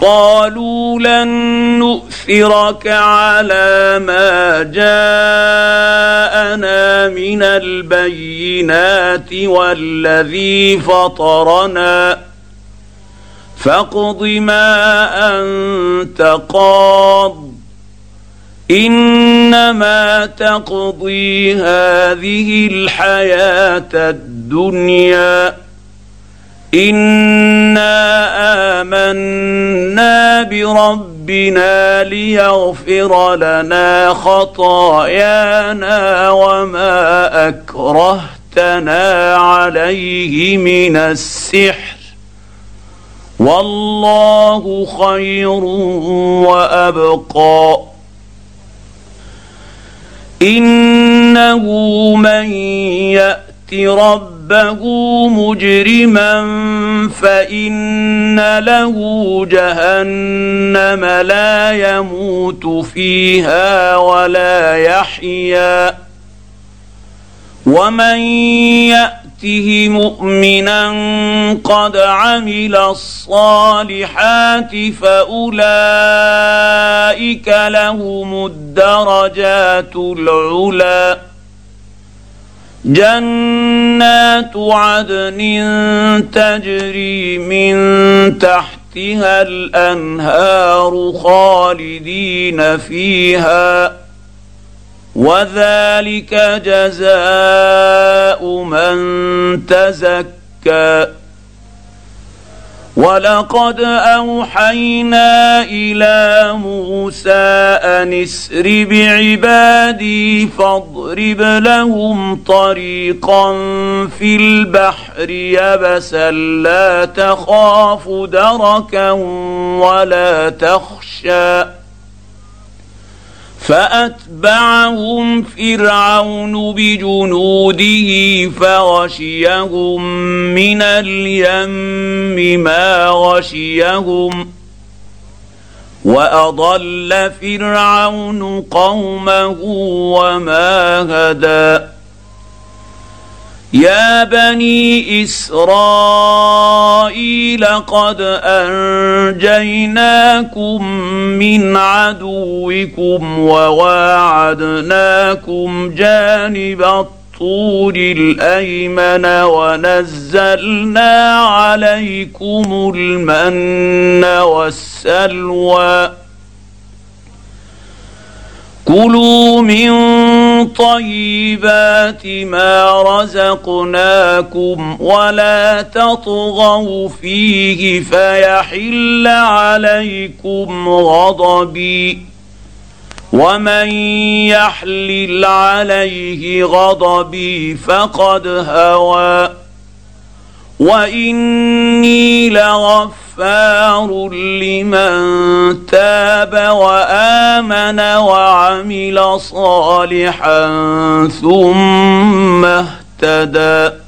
قالوا لن نؤثرك على ما جاءنا من البينات والذي فطرنا فاقض ما أنت قاض إنما تقضي هذه الحياة الدنيا إنا آمنا بربنا ليغفر لنا خطايانا وما أكرهتنا عليه من السحر والله خير وأبقى إنه من يأت ربه مجرما فإن له جهنم لا يموت فيها ولا يحيا ومن يأته مؤمنا قد عمل الصالحات فأولئك لهم الدرجات العلى جنات عدن تجري من تحتها الأنهار خالدين فيها وذلك جزاء من تزكى ولقد أوحينا إلى موسى أن اسر بعبادي فاضرب لهم طريقا في البحر يبسا لا تخاف دركا ولا تخشى فأتبعهم فرعون بجنوده فغشيهم من اليم ما غشيهم وأضل فرعون قومه وما هدى يا بني إسرائيل قد أنجيناكم من عدوكم وواعدناكم جانب الطور الأيمن ونزلنا عليكم المن والسلوى كلوا من طيبات ما رزقناكم ولا تطغوا فيه فيحل عليكم غضبي ومن يحلل عليه غضبي فقد هوى وإني لغفار لمن تاب وآمن وعمل صالحا ثم اهتدى